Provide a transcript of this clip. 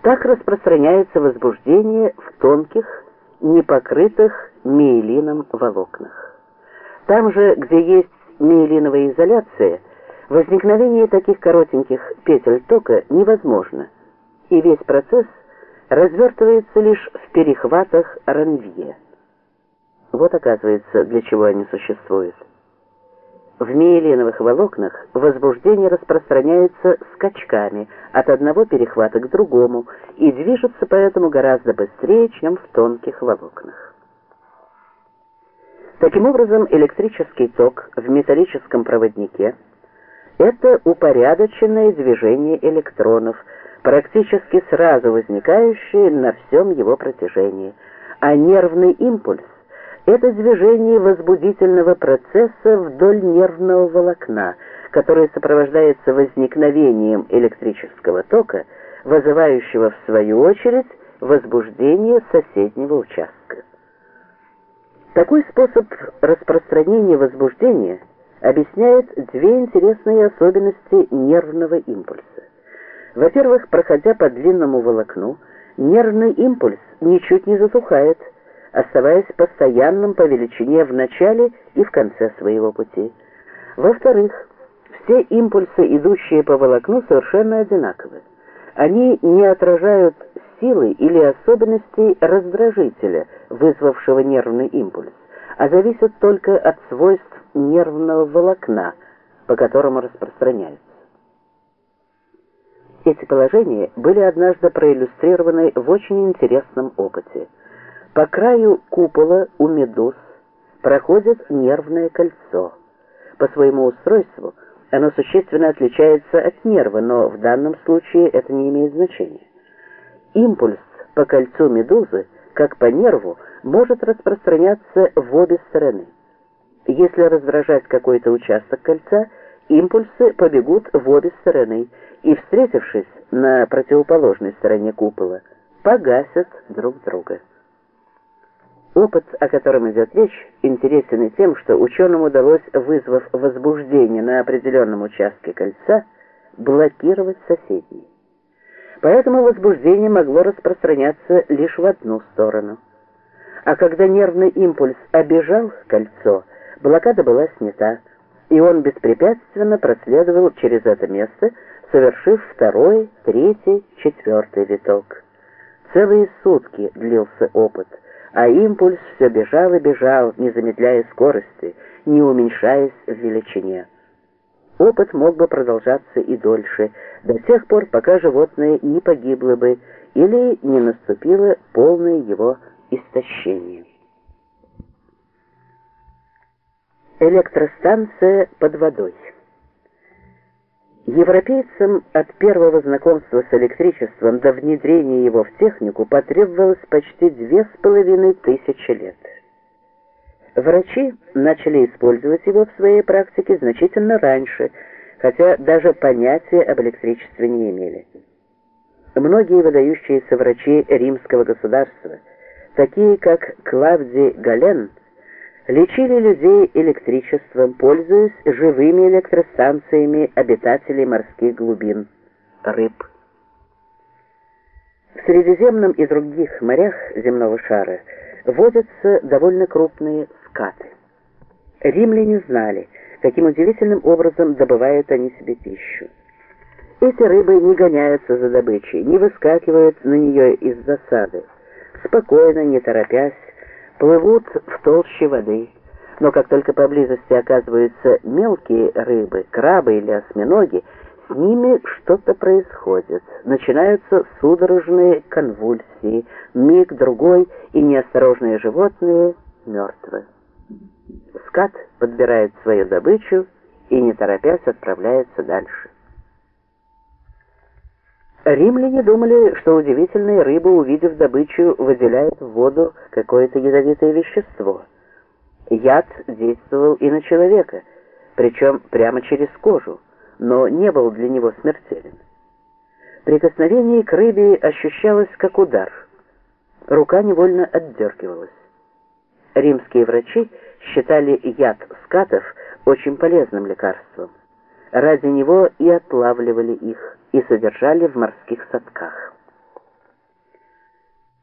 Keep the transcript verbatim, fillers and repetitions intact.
Так распространяется возбуждение в тонких, непокрытых миелином волокнах. Там же, где есть миелиновая изоляция, возникновение таких коротеньких петель тока невозможно, и весь процесс развертывается лишь в перехватах ранвье. Вот, оказывается, для чего они существуют. В миелиновых волокнах возбуждение распространяется скачками от одного перехвата к другому и движется поэтому гораздо быстрее, чем в тонких волокнах. Таким образом, электрический ток в металлическом проводнике – это упорядоченное движение электронов, практически сразу возникающее на всем его протяжении, а нервный импульс – это движение возбудительного процесса вдоль нервного волокна, которое сопровождается возникновением электрического тока, вызывающего в свою очередь возбуждение соседнего участка. Такой способ распространения возбуждения объясняет две интересные особенности нервного импульса. Во-первых, проходя по длинному волокну, нервный импульс ничуть не затухает, оставаясь постоянным по величине в начале и в конце своего пути. Во-вторых, все импульсы, идущие по волокну, совершенно одинаковы. Они не отражают силы или особенностей раздражителя, вызвавшего нервный импульс, а зависят только от свойств нервного волокна, по которому распространяются. Эти положения были однажды проиллюстрированы в очень интересном опыте. По краю купола у медуз проходит нервное кольцо. По своему устройству оно существенно отличается от нерва, но в данном случае это не имеет значения. Импульс по кольцу медузы, как по нерву, может распространяться в обе стороны. Если раздражать какой-то участок кольца, импульсы побегут в обе стороны и, встретившись на противоположной стороне купола, погасят друг друга. Опыт, о котором идет речь, интересен и тем, что ученым удалось, вызвав возбуждение на определенном участке кольца, блокировать соседний. Поэтому возбуждение могло распространяться лишь в одну сторону. А когда нервный импульс обежал кольцо, блокада была снята, и он беспрепятственно проследовал через это место, совершив второй, третий, четвертый виток. Целые сутки длился опыт, а импульс все бежал и бежал, не замедляя скорости, не уменьшаясь в величине. Опыт мог бы продолжаться и дольше, до тех пор, пока животное не погибло бы или не наступило полное его истощение. Электростанция под водой. Европейцам от первого знакомства с электричеством до внедрения его в технику потребовалось почти две с половиной тысячи лет. Врачи начали использовать его в своей практике значительно раньше, хотя даже понятия об электричестве не имели. Многие выдающиеся врачи римского государства, такие как Клавдий Гален, лечили людей электричеством, пользуясь живыми электростанциями обитателей морских глубин, рыб. В Средиземном и других морях земного шара водятся довольно крупные скаты. Римляне знали, каким удивительным образом добывают они себе пищу. Эти рыбы не гоняются за добычей, не выскакивают на нее из засады. Спокойно, не торопясь, плывут в толще воды. Но как только поблизости оказываются мелкие рыбы, крабы или осьминоги, с ними что-то происходит. Начинаются судорожные конвульсии, миг-другой, и неосторожные животные мертвы. Скат подбирает свою добычу и, не торопясь, отправляется дальше. Римляне думали, что удивительные рыбы, увидев добычу, выделяют в воду какое-то ядовитое вещество. Яд действовал и на человека, причем прямо через кожу, но не был для него смертелен. Прикосновение к рыбе ощущалось как удар. Рука невольно отдергивалась. Римские врачи считали яд скатов очень полезным лекарством. Ради него и отлавливали их, и содержали в морских садках.